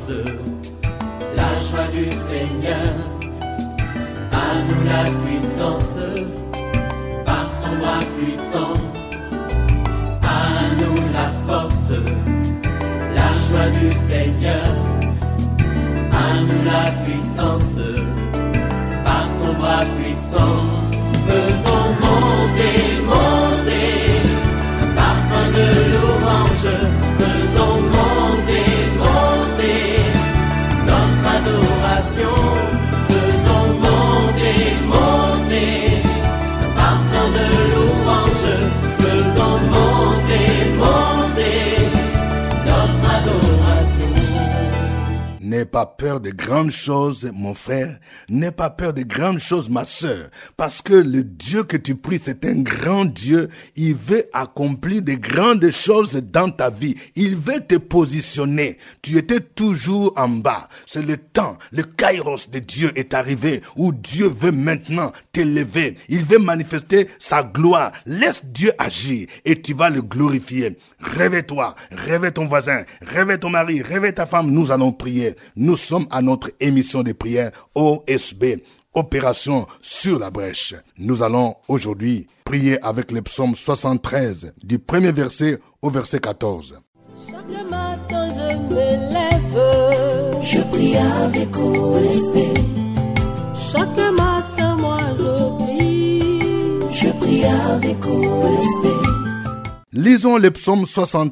force, la joie du Seigneur. À nous la puissance, par son bras puissant. À nous la force, la joie du Seigneur. À nous la puissance, par son bras puissant. Faisons monter, monter, parfum de louange. Faisons monter, monter, notre adoration. Faisons monter, monter, parfum de louange. Faisons monter, monter, notre adoration. N'aie pas peur de grandes choses, mon frère. N'aie pas peur de grandes choses, ma sœur. Parce que le Dieu que tu pries, c'est un grand Dieu. Il veut accomplir de grandes choses dans ta vie. Il veut te positionner. Tu étais toujours en bas. C'est le temps, le kairos de Dieu est arrivé où Dieu veut maintenant t'élever. Il veut manifester sa gloire. Laisse Dieu agir et tu vas le glorifier. Réveille-toi, réveille ton voisin, réveille ton mari, réveille ta femme. Nous allons prier. Nous sommes à notre émission de prière OSB, Opération sur la brèche. Nous allons aujourd'hui prier avec le psaume 73, du premier verset au verset 14. Chaque matin je me lève, je prie avec OSB. Chaque matin moi je prie avec OSB. Lisons le psaume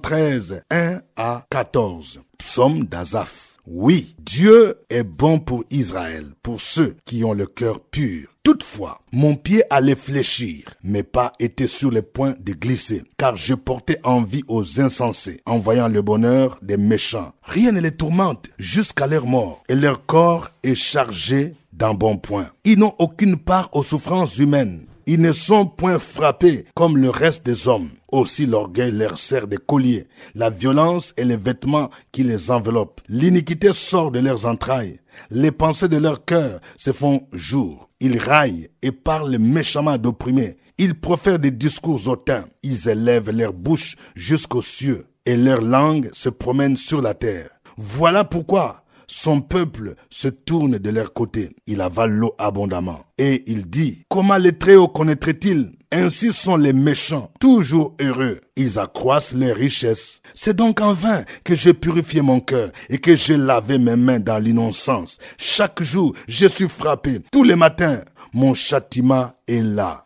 73, 1 à 14. Psaume d'Asaph. Oui, Dieu est bon pour Israël, pour ceux qui ont le cœur pur. Toutefois, mon pied allait fléchir, mes pas étaient sur le point de glisser, car je portais envie aux insensés, en voyant le bonheur des méchants. Rien ne les tourmente jusqu'à leur mort, et leur corps est chargé d'embonpoint. Ils n'ont aucune part aux souffrances humaines. Ils ne sont point frappés comme le reste des hommes. Aussi l'orgueil leur sert de collier. La violence est les vêtements qui les enveloppent. L'iniquité sort de leurs entrailles. Les pensées de leur cœur se font jour. Ils raillent et parlent méchamment d'opprimés. Ils profèrent des discours hautains. Ils élèvent leur bouche jusqu'aux cieux et leur langue se promène sur la terre. Voilà pourquoi son peuple se tourne de leur côté. Il avale l'eau abondamment. Et il dit, comment les Très-Hauts connaîtraient-ils? Ainsi sont les méchants, toujours heureux. Ils accroissent leurs richesses. C'est donc en vain que j'ai purifié mon cœur et que j'ai lavé mes mains dans l'innocence. Chaque jour, je suis frappé. Tous les matins, mon châtiment est là.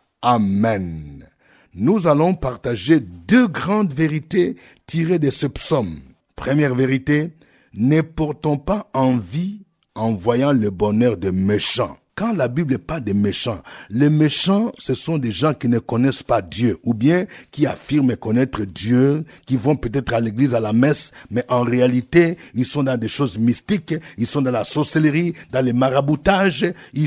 Amen. Nous allons partager deux grandes vérités tirées de ce psaume. Première vérité, ne portons pas envie en voyant le bonheur des méchants. Quand la Bible parle des méchants, les méchants, ce sont des gens qui ne connaissent pas Dieu, ou bien qui affirment connaître Dieu, qui vont peut-être à l'église, à la messe, mais en réalité, ils sont dans des choses mystiques, ils sont dans la sorcellerie, dans les maraboutages, ils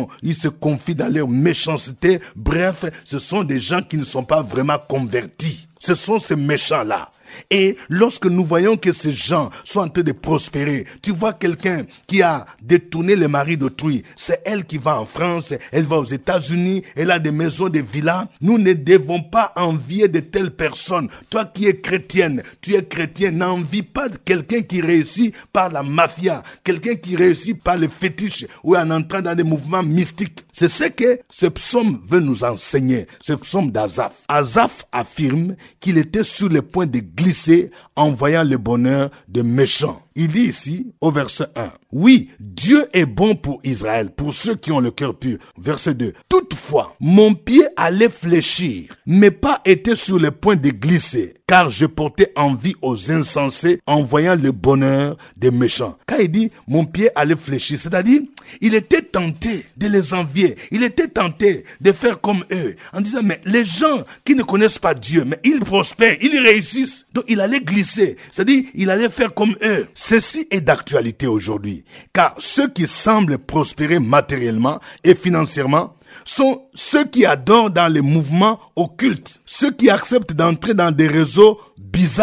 se confient dans leur méchanceté. Bref, ce sont des gens qui ne sont pas vraiment convertis. Ce sont ces méchants-là. Et lorsque nous voyons que ces gens sont en train de prospérer, tu vois quelqu'un qui a détourné le mari d'autrui, c'est elle qui va en France, elle va aux États-Unis, elle a des maisons, des villas. Nous ne devons pas envier de telles personnes. Toi qui es chrétienne, tu es chrétien, n'envie pas de quelqu'un qui réussit par la mafia, quelqu'un qui réussit par le fétiche ou en entrant dans des mouvements mystiques. C'est ce que ce psaume veut nous enseigner, ce psaume d'Asaph. Asaph affirme qu'il était sur le point de glisser en voyant le bonheur de méchants. Il dit ici, au verset 1, « Oui, Dieu est bon pour Israël, pour ceux qui ont le cœur pur. » Verset 2, « Toutefois, mon pied allait fléchir, mes pas étaient sur le point de glisser, car je portais envie aux insensés en voyant le bonheur des méchants. » Quand il dit, « mon pied allait fléchir », c'est-à-dire, il était tenté de les envier, il était tenté de faire comme eux, en disant, mais les gens qui ne connaissent pas Dieu, mais ils prospèrent, ils réussissent, donc il allait glisser, c'est-à-dire, il allait faire comme eux. Ceci est d'actualité aujourd'hui, car ceux qui semblent prospérer matériellement et financièrement sont ceux qui adorent dans les mouvements occultes, ceux qui acceptent d'entrer dans des réseaux bizarres.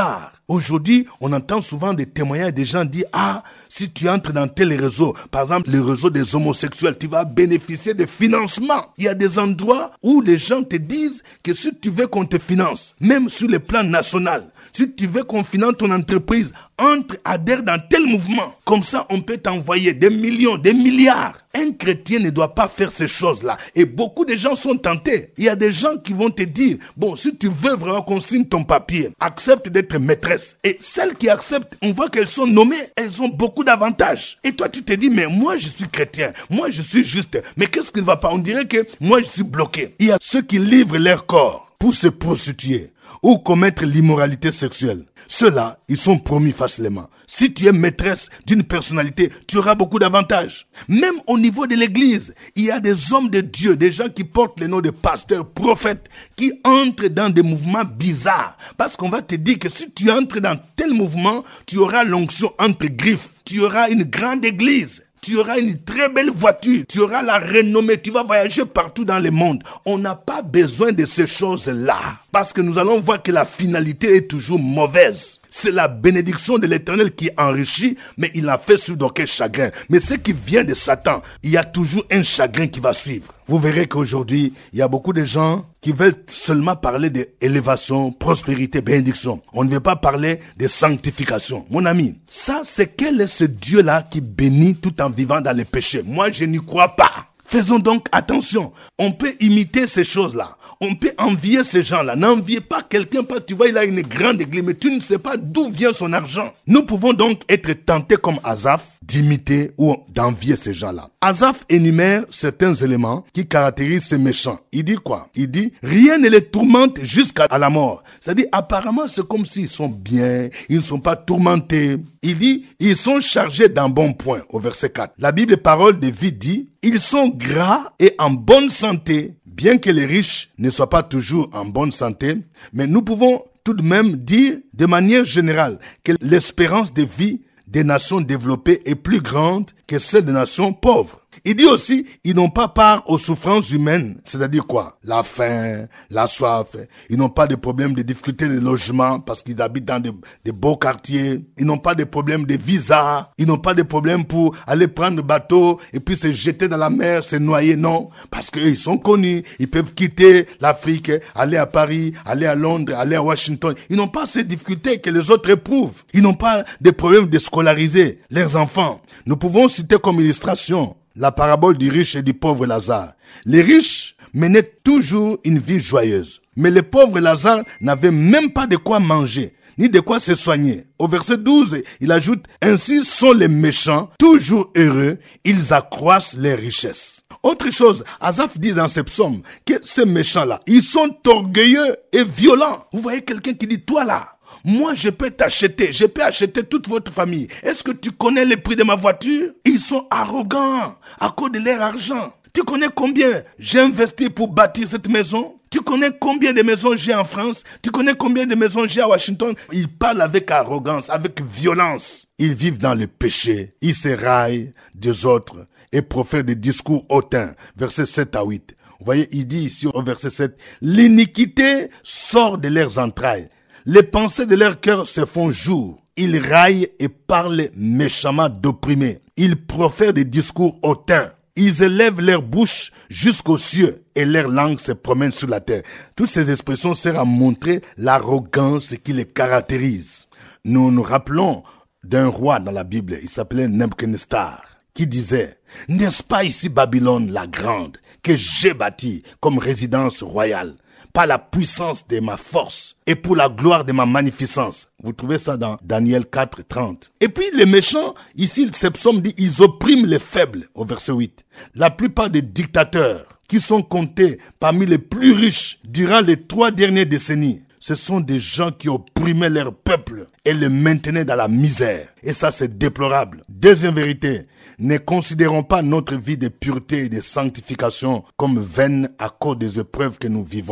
Aujourd'hui, on entend souvent des témoignages, des gens disent, si tu entres dans tel réseau, par exemple le réseau des homosexuels, tu vas bénéficier de financement. Il y a des endroits où les gens te disent que si tu veux qu'on te finance, même sur le plan national, si tu veux qu'on finance ton entreprise, adhère dans tel mouvement. Comme ça, on peut t'envoyer des millions, des milliards. Un chrétien ne doit pas faire ces choses-là. Et beaucoup de gens sont tentés. Il y a des gens qui vont te dire, si tu veux vraiment qu'on signe ton papier, accepte d'être maîtresse. Et celles qui acceptent, on voit qu'elles sont nommées, elles ont beaucoup d'avantages. Et toi, tu te dis, mais moi, je suis chrétien. Moi, je suis juste. Mais qu'est-ce qui ne va pas? On dirait que moi, je suis bloqué. Il y a ceux qui livrent leur corps pour se prostituer ou commettre l'immoralité sexuelle. Ceux-là, ils sont promis facilement. Si tu es maîtresse d'une personnalité, tu auras beaucoup d'avantages. Même au niveau de l'église, il y a des hommes de Dieu, des gens qui portent le nom de pasteurs, prophètes, qui entrent dans des mouvements bizarres. Parce qu'on va te dire que si tu entres dans tel mouvement, tu auras l'onction entre griffes. Tu auras une grande église. Tu auras une très belle voiture, tu auras la renommée, tu vas voyager partout dans le monde. On n'a pas besoin de ces choses-là, parce que nous allons voir que la finalité est toujours mauvaise. C'est la bénédiction de l'Éternel qui enrichit, mais il a fait sur d'aucuns chagrin. Mais ce qui vient de Satan, il y a toujours un chagrin qui va suivre. Vous verrez qu'aujourd'hui, il y a beaucoup de gens qui veulent seulement parler d'élévation, prospérité, bénédiction. On ne veut pas parler de sanctification. Mon ami, ça, c'est quel est ce Dieu-là qui bénit tout en vivant dans les péchés? Moi, je n'y crois pas. Faisons donc attention. On peut imiter ces choses-là. On peut envier ces gens-là. N'enviez pas quelqu'un, tu vois, il a une grande église, mais tu ne sais pas d'où vient son argent. Nous pouvons donc être tentés comme Asaph d'imiter ou d'envier ces gens-là. Asaph énumère certains éléments qui caractérisent ces méchants. Il dit quoi? Il dit, rien ne les tourmente jusqu'à la mort. C'est-à-dire, apparemment, c'est comme s'ils sont bien, ils ne sont pas tourmentés. Il dit, ils sont chargés d'un bon point, au verset 4. La Bible, parole de vie, dit, ils sont gras et en bonne santé. Bien que les riches ne soient pas toujours en bonne santé, mais nous pouvons tout de même dire de manière générale que l'espérance de vie des nations développées est plus grande que celle des nations pauvres. Il dit aussi, ils n'ont pas part aux souffrances humaines. C'est-à-dire quoi? La faim, la soif. Ils n'ont pas de problème de difficulté de logement parce qu'ils habitent dans des beaux quartiers. Ils n'ont pas de problème de visa. Ils n'ont pas de problème pour aller prendre le bateau et puis se jeter dans la mer, se noyer. Non. Parce qu'ils sont connus. Ils peuvent quitter l'Afrique, aller à Paris, aller à Londres, aller à Washington. Ils n'ont pas ces difficultés que les autres éprouvent. Ils n'ont pas de problème de scolariser leurs enfants. Nous pouvons citer comme illustration la parabole du riche et du pauvre Lazare. Les riches menaient toujours une vie joyeuse. Mais le pauvre Lazare n'avait même pas de quoi manger, ni de quoi se soigner. Au verset 12, il ajoute, « Ainsi sont les méchants, toujours heureux, ils accroissent leurs richesses. » Autre chose, Asaph dit dans ses psaumes que ces méchants-là, ils sont orgueilleux et violents. Vous voyez quelqu'un qui dit, toi là, moi, je peux t'acheter, je peux acheter toute votre famille. Est-ce que tu connais le prix de ma voiture? Ils sont arrogants à cause de leur argent. Tu connais combien j'ai investi pour bâtir cette maison? Tu connais combien de maisons j'ai en France? Tu connais combien de maisons j'ai à Washington? Ils parlent avec arrogance, avec violence. Ils vivent dans le péché. Ils se raillent des autres et profèrent des discours hautains. Versets 7 à 8. Vous voyez, il dit ici au verset 7, « L'iniquité sort de leurs entrailles. Les pensées de leur cœur se font jour. Ils raillent et parlent méchamment d'opprimés. Ils profèrent des discours hautains. Ils élèvent leur bouche jusqu'aux cieux et leur langue se promène sur la terre. » Toutes ces expressions servent à montrer l'arrogance qui les caractérise. Nous nous rappelons d'un roi dans la Bible, il s'appelait Nebuchadnezzar, qui disait, « N'est-ce pas ici Babylone la grande que j'ai bâtie comme résidence royale ? Par la puissance de ma force et pour la gloire de ma magnificence. » Vous trouvez ça dans Daniel 4, 30. Et puis les méchants, ici, ce psaume dit, ils oppriment les faibles, au verset 8. La plupart des dictateurs qui sont comptés parmi les plus riches durant les 3 dernières décennies, ce sont des gens qui opprimaient leur peuple et le maintenaient dans la misère. Et ça, c'est déplorable. Deuxième vérité, ne considérons pas notre vie de pureté et de sanctification comme vaine à cause des épreuves que nous vivons.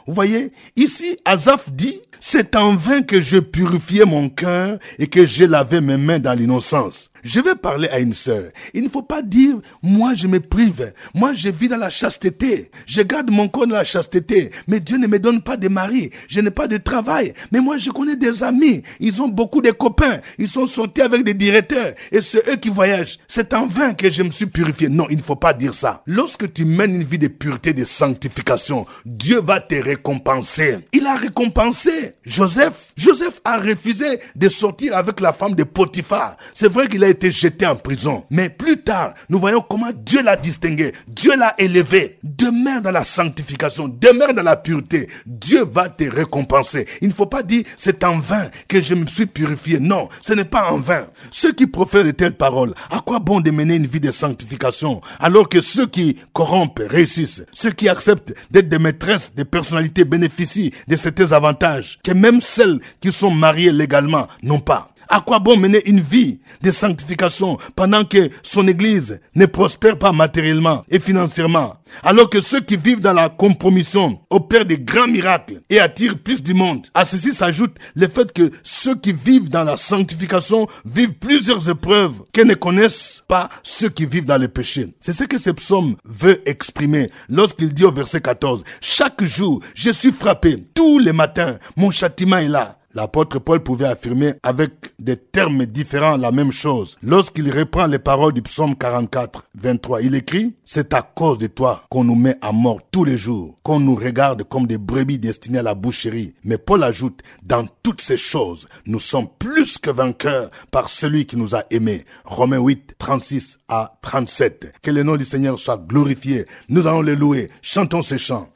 Vous voyez, ici, Asaph dit, c'est en vain que je purifiais mon cœur et que j'ai lavé mes mains dans l'innocence. Je vais parler à une sœur. Il ne faut pas dire, moi je me prive, moi je vis dans la chasteté, je garde mon corps dans la chasteté, mais Dieu ne me donne pas de mari, je n'ai pas de travail, mais moi je connais des amis, ils ont beaucoup de copains, ils sont sortis avec des directeurs, et c'est eux qui voyagent. C'est en vain que je me suis purifié. Non, il ne faut pas dire ça. Lorsque tu mènes une vie de pureté, de sanctification, Dieu va te récompenser. Il a récompensé Joseph. Joseph a refusé de sortir avec la femme de Potiphar. C'est vrai qu'il a été jeté en prison. Mais plus tard, nous voyons comment Dieu l'a distingué. Dieu l'a élevé. Demeure dans la sanctification. Demeure dans la pureté. Dieu va te récompenser. Il ne faut pas dire, c'est en vain que je me suis purifié. Non, ce n'est pas en vain. Ceux qui profèrent de telles paroles, à quoi bon de mener une vie de sanctification alors que ceux qui corrompent réussissent? Ceux qui acceptent d'être des maîtresses, des personnalités bénéficient de certains avantages que même celles qui sont mariées légalement n'ont pas. À quoi bon mener une vie de sanctification pendant que son église ne prospère pas matériellement et financièrement, alors que ceux qui vivent dans la compromission opèrent des grands miracles et attirent plus du monde? À ceci s'ajoute le fait que ceux qui vivent dans la sanctification vivent plusieurs épreuves que ne connaissent pas ceux qui vivent dans le péché. C'est ce que ce psaume veut exprimer lorsqu'il dit au verset 14, « Chaque jour, je suis frappé. Tous les matins, mon châtiment est là. » L'apôtre Paul pouvait affirmer avec des termes différents la même chose. Lorsqu'il reprend les paroles du psaume 44, 23, il écrit « C'est à cause de toi qu'on nous met à mort tous les jours, qu'on nous regarde comme des brebis destinées à la boucherie. » Mais Paul ajoute « Dans toutes ces choses, nous sommes plus que vainqueurs par celui qui nous a aimés. » Romains 8, 36 à 37. Que le nom du Seigneur soit glorifié. Nous allons le louer. Chantons ces chants.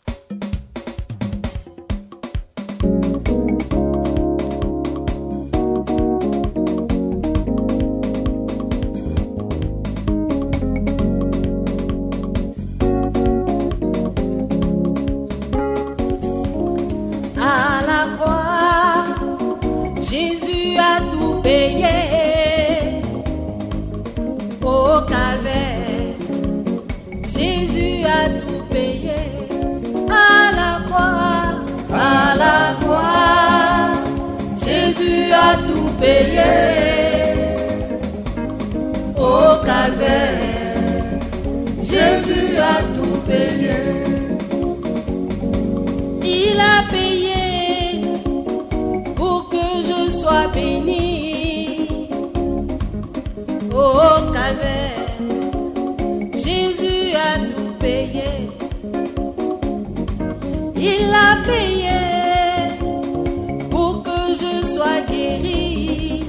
Jésus a tout payé au calvaire. Jésus a tout payé. Il a payé pour que je sois béni au calvaire. Jésus a tout payé. Il a payé guéri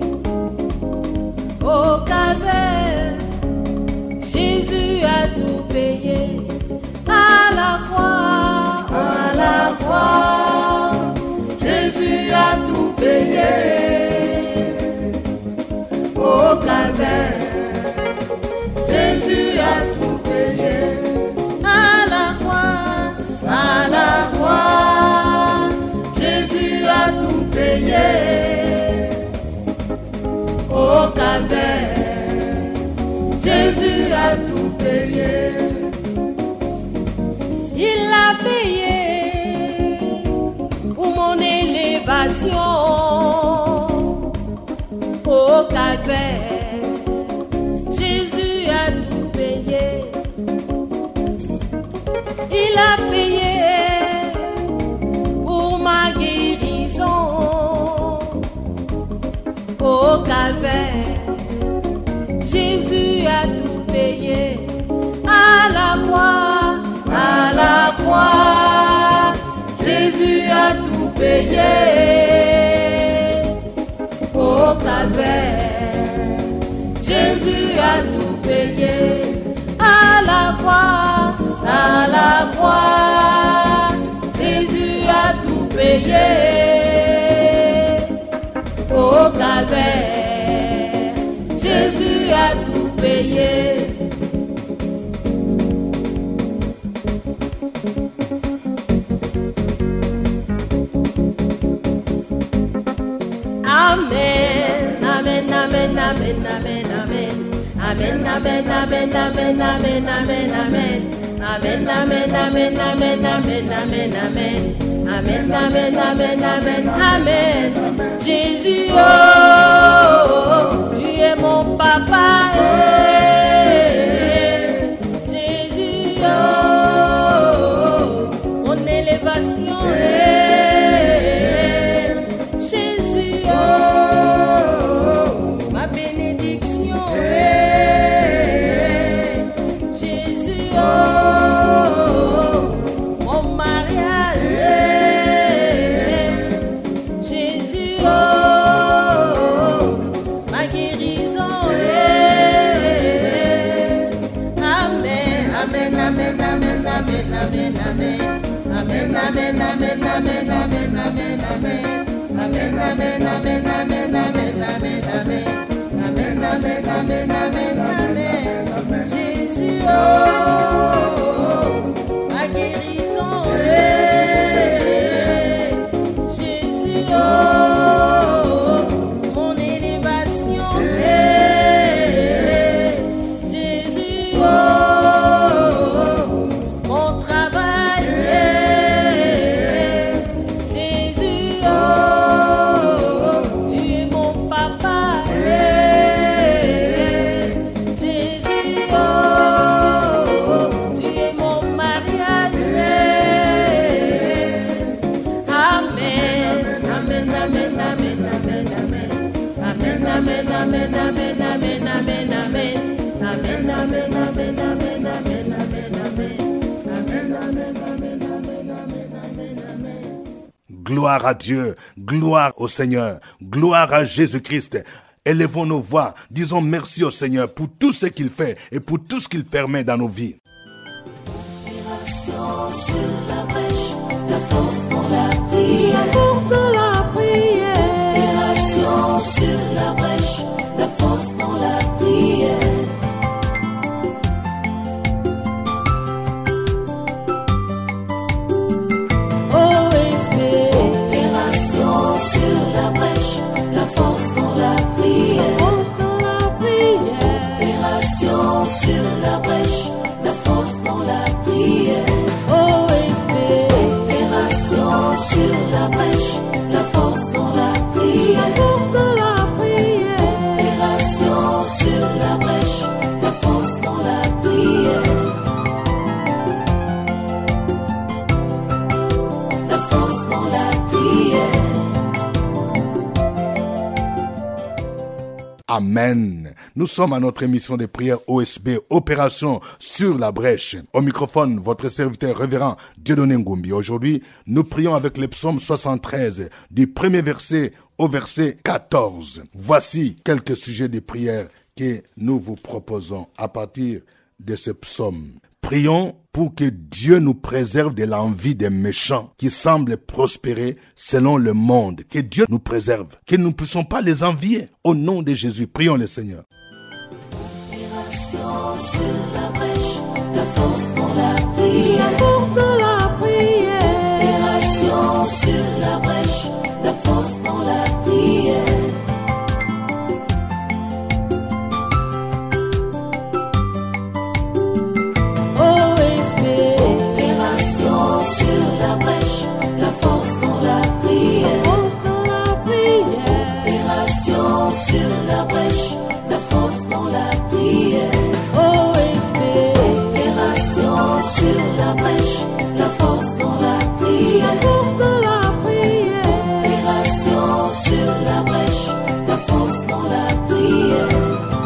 au calvaire. Jésus a tout payé à la croix, à la croix. Jésus a tout payé au calvaire. Jésus a tout payé à la croix, à la croix. Jésus a tout payé au calvaire. Jésus a tout payé. Il a payé pour mon élévation au calvaire. Jésus a tout payé. Il a payé pour ma guérison au calvaire. Jésus a tout payé à la croix, à la croix. Jésus a tout payé au calvaire. Jésus a tout payé à la croix, à la croix. Jésus a tout payé au calvaire. Jésus a tout payé. Amen, amen, amen, amen, amen, amen. Amen, amen, amen, amen, amen, amen, amen. Amen, amen, amen, amen, amen, amen, amen. Amen, amen, amen, amen, amen. Jésus, oh, tu es mon papa. Jésus, oh, mon élévation. Jésus, oh, ma bénédiction. Jésus, oh, mon mariage. Jésus, oh, ma guérison. Amen, amen, amen, amen, amen, amen, amen. Amen, amen, amen, amen, amen, amen, amen. Amen, amen, amen, amen, amen, amen, amen. Amen, amen, amen, amen, amen. Jésus, oh, ma guérison. Jésus, oh, mon élévation. Jésus, oh, mon travail. Jésus, oh, tu es mon papa. Jésus, oh, tu es mon mariage. Amen, amen, amen, amen, amen, amen. Amen, amen, amen, amen, amen, amen, amen. Amen, amen, amen, amen, amen, amen, amen. Amen, amen, amen, amen, amen, amen, amen. Gloire à Dieu, gloire au Seigneur, gloire à Jésus-Christ. Élevons nos voix, disons merci au Seigneur pour tout ce qu'il fait et pour tout ce qu'il permet dans nos vies. Opération sur la brèche, la force dans la prière. La force de la prière. Opération sur la brèche, la force dans la prière. OSB. Opération sur la brèche, la force dans la prière. Force de la prière. Opération sur la brèche, la force dans la prière. OSB. Opération sur la brèche, la force dans la La prière. force de la prière. Opération sur la brèche, la force dans la prière. La force dans la prière. Amen. Nous sommes à notre émission de prière OSB, Opération sur la brèche. Au microphone, votre serviteur révérend Dieudonné Ngumbi. Aujourd'hui, nous prions avec le psaume 73, du premier verset au verset 14. Voici quelques sujets de prière que nous vous proposons à partir de ce psaume. Prions pour que Dieu nous préserve de l'envie des méchants qui semblent prospérer selon le monde. Que Dieu nous préserve, que nous ne puissions pas les envier. Au nom de Jésus, prions le Seigneur. Opération sur la brèche, la force dans la prière. La force de la prière. Opération sur la brèche, la force dans la prière. OSB. Opération sur la brèche, la force dans la prière. Force de la prière. Opération sur la brèche, la force dans la prière. OSB. Opération sur la brèche, la force dans la La prière. force de la prière. Opération sur la brèche, la force dans la prière.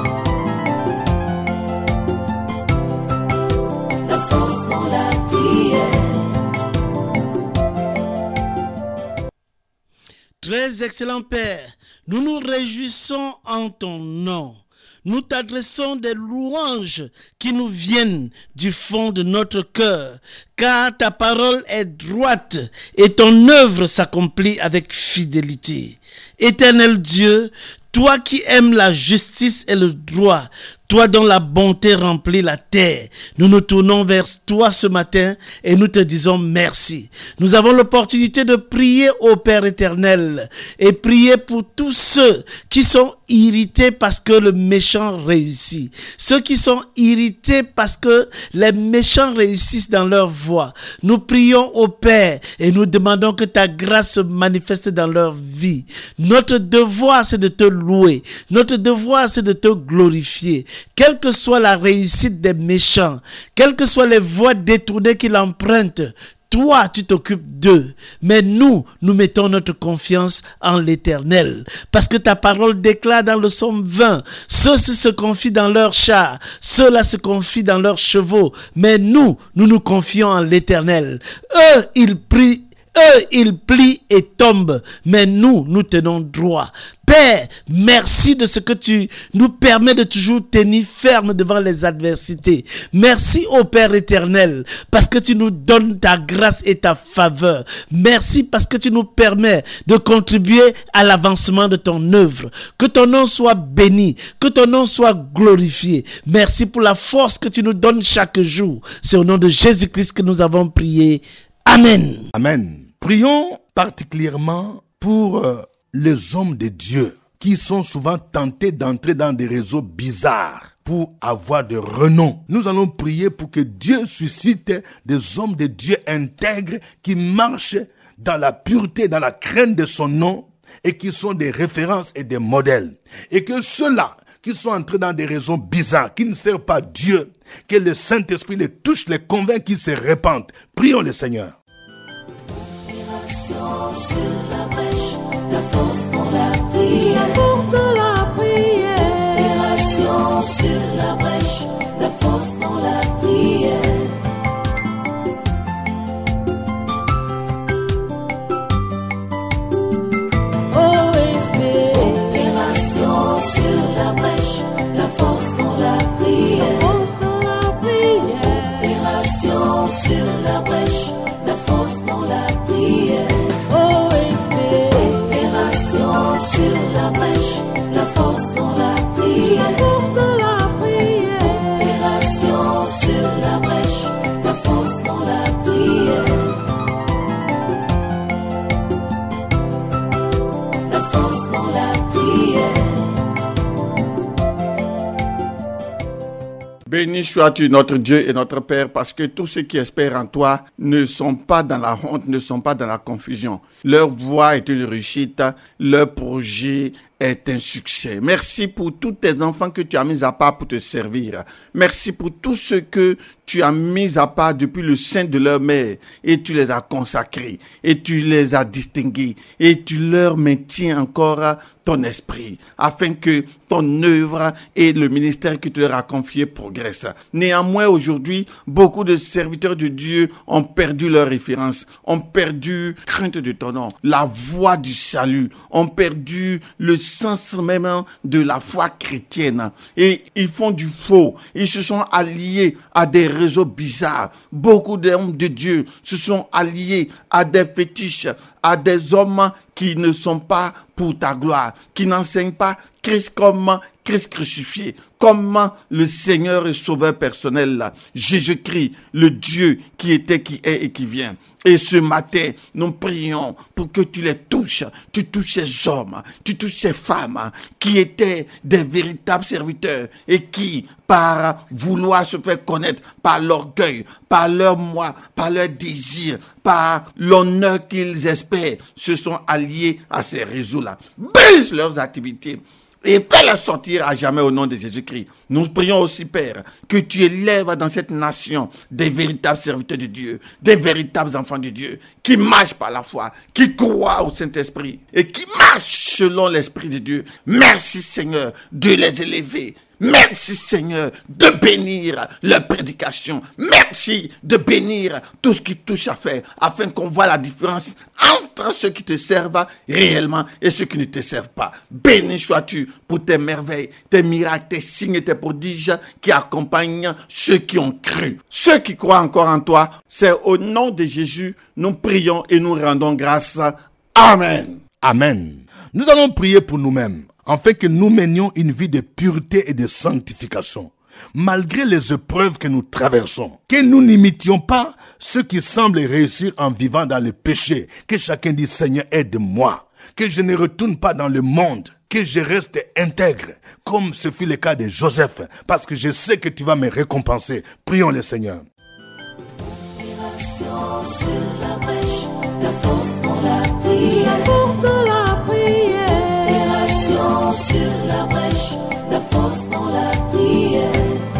La force dans la prière. Très excellent Père, nous nous réjouissons en ton nom. Nous t'adressons des louanges qui nous viennent du fond de notre cœur, car ta parole est droite et ton œuvre s'accomplit avec fidélité. Éternel Dieu, toi qui aimes la justice et le droit, toi dont la bonté remplit la terre, nous nous tournons vers toi ce matin et nous te disons merci. Nous avons l'opportunité de prier au Père éternel et prier pour tous ceux qui sont irrités parce que le méchant réussit. Ceux qui sont irrités parce que les méchants réussissent dans leur voie. Nous prions au Père et nous demandons que ta grâce se manifeste dans leur vie. Notre devoir, c'est de te louer. Notre devoir, c'est de te glorifier. Quelle que soit la réussite des méchants, quelles que soient les voies détournées qu'ils empruntent, toi, tu t'occupes d'eux. Mais nous mettons notre confiance en l'Éternel. Parce que ta parole déclare dans le psaume 20, ceux-ci se confient dans leurs chars, ceux-là se confient dans leurs chevaux. Mais nous nous confions en l'Éternel. Eux, ils plient et tombent, mais nous tenons droit. Père, merci de ce que tu nous permets de toujours tenir ferme devant les adversités. Merci au Père éternel, parce que tu nous donnes ta grâce et ta faveur. Merci parce que tu nous permets de contribuer à l'avancement de ton œuvre. Que ton nom soit béni, que ton nom soit glorifié. Merci pour la force que tu nous donnes chaque jour. C'est au nom de Jésus-Christ que nous avons prié. Amen. Amen. Prions particulièrement pour les hommes de Dieu qui sont souvent tentés d'entrer dans des réseaux bizarres pour avoir de renom. Nous allons prier pour que Dieu suscite des hommes de Dieu intègres qui marchent dans la pureté, dans la crainte de son nom et qui sont des références et des modèles. Et que ceux-là qui sont entrés dans des raisons bizarres, qui ne servent pas Dieu, que le Saint-Esprit les touche, les convainc, qu'ils se répandent. Prions le Seigneur. Sur la brèche, la force pour la prière. La force de la prière. Opération sur la brèche, la force pour la prière. OSB. Opération sur la brèche, la force pour la prière. La force de la prière. Opération sur la brèche, la force pour la prière. Sur la brèche, la force dans la prière. La force de la prière. Opération sur la brèche, la force dans la prière. La force dans la prière. Béni sois-tu notre Dieu et notre Père, parce que tous ceux qui espèrent en toi ne sont pas dans la honte, ne sont pas dans la confusion. Leur voie est une réussite, leur projet est un succès. Merci pour tous tes enfants que tu as mis à part pour te servir. Merci pour tous ceux que tu as mis à part depuis le sein de leur mère et tu les as consacrés et tu les as distingués et tu leur maintiens encore ton esprit afin que ton œuvre et le ministère que tu leur as confié progressent. Néanmoins, aujourd'hui, beaucoup de serviteurs de Dieu ont perdu leur référence, ont perdu crainte de ton nom, la voie du salut, ont perdu le sens même de la foi chrétienne et ils font du faux. Ils se sont alliés à des réseaux bizarres. Beaucoup d'hommes de Dieu se sont alliés à des fétiches, à des hommes qui ne sont pas pour ta gloire, qui n'enseignent pas Christ comme Christ crucifié, comme le Seigneur et Sauveur personnel, Jésus-Christ, le Dieu qui était, qui est et qui vient. Et ce matin, nous prions pour que tu les touches. Tu touches ces hommes, tu touches ces femmes qui étaient des véritables serviteurs et qui, par vouloir se faire connaître, par l'orgueil, par leur moi, par leur désir, par l'honneur qu'ils espèrent, se sont alliés à ces réseaux-là. Brise leurs activités et fais-les sortir à jamais au nom de Jésus-Christ. Nous prions aussi, Père, que tu élèves dans cette nation des véritables serviteurs de Dieu, des véritables enfants de Dieu, qui marchent par la foi, qui croient au Saint-Esprit et qui marchent selon l'Esprit de Dieu. Merci, Seigneur, de les élever. Merci Seigneur de bénir leur prédication. Merci de bénir tout ce qui touche à faire, afin qu'on voit la différence entre ceux qui te servent réellement et ceux qui ne te servent pas. Béni sois-tu pour tes merveilles, tes miracles, tes signes et tes prodiges qui accompagnent ceux qui ont cru. Ceux qui croient encore en toi, c'est au nom de Jésus, nous prions et nous rendons grâce. Amen. Amen. Nous allons prier pour nous-mêmes, afin que nous menions une vie de pureté et de sanctification, malgré les épreuves que nous traversons. Que nous n'imitions pas ceux qui semblent réussir en vivant dans le péché. Que chacun dise, Seigneur, aide-moi. Que je ne retourne pas dans le monde. que je reste intègre, comme ce fut le cas de Joseph, parce que je sais que tu vas me récompenser. Prions le Seigneur. Sur la brèche, la force dans la prière. La force dans la prière. Opération sur la brèche, la force dans la prière.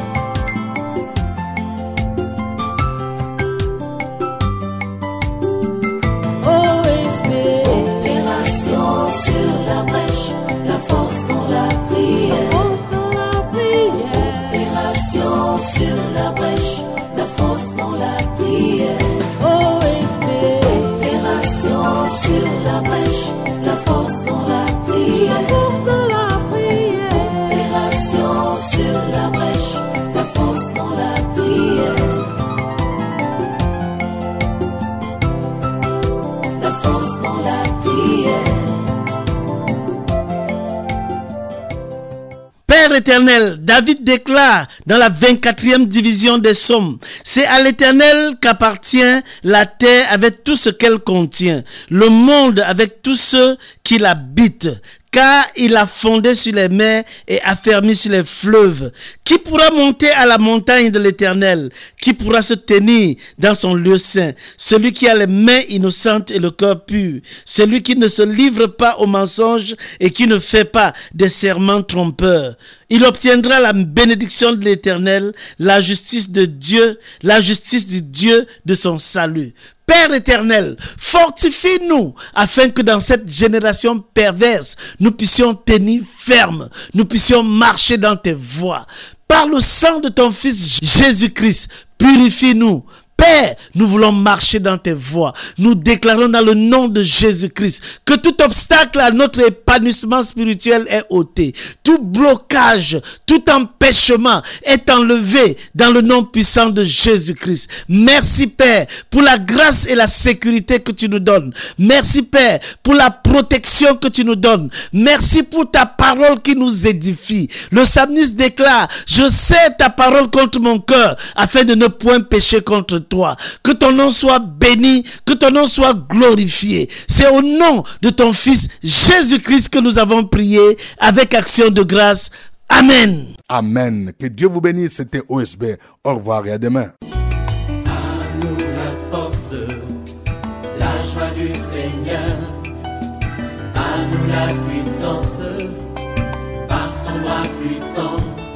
OSB. Opération sur la brèche, la force dans la prière. La force dans la prière. Opération sur la brèche, la force dans la prière. OSB. Opération sur la brèche, la force dans la prière. La force dans la prière. Opération sur la brèche, la force dans la prière. La force dans la prière. Père éternel, David déclare dans la 24e division des Psaumes, c'est à l'Éternel qu'appartient la terre avec tout ce qu'elle contient, le monde avec tous ceux qui l'habitent, car il a fondé sur les mers et affermi sur les fleuves. Qui pourra monter à la montagne de l'Éternel? Qui pourra se tenir dans son lieu saint? Celui qui a les mains innocentes et le cœur pur, celui qui ne se livre pas au mensonge et qui ne fait pas des serments trompeurs. Il obtiendra la bénédiction de l'Éternel, la justice de Dieu, la justice du Dieu de son salut. Père éternel, fortifie-nous afin que dans cette génération perverse, nous puissions tenir ferme, nous puissions marcher dans tes voies. Par le sang de ton Fils Jésus-Christ, purifie-nous. Père, nous voulons marcher dans tes voies. Nous déclarons dans le nom de Jésus-Christ que tout obstacle à notre épanouissement spirituel est ôté. Tout blocage, tout empêchement est enlevé dans le nom puissant de Jésus-Christ. Merci Père pour la grâce et la sécurité que tu nous donnes. Merci Père pour la protection que tu nous donnes. Merci pour ta parole qui nous édifie. Le psalmiste déclare, je sais ta parole contre mon cœur afin de ne point pécher contre toi. Que ton nom soit béni, que ton nom soit glorifié. C'est au nom de ton Fils Jésus-Christ que nous avons prié avec action de grâce. Amen. Amen. Que Dieu vous bénisse. C'était OSB. Au revoir et à demain. À nous la force, la joie du Seigneur. À nous la puissance, par son bras puissant.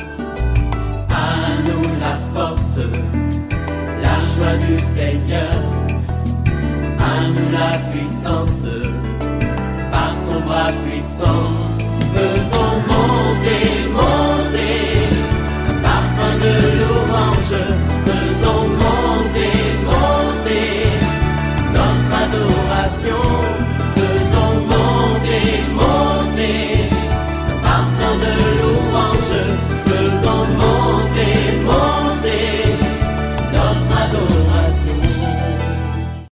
À nous la force, la joie du Seigneur. À nous la puissance, par son bras puissant. Faisons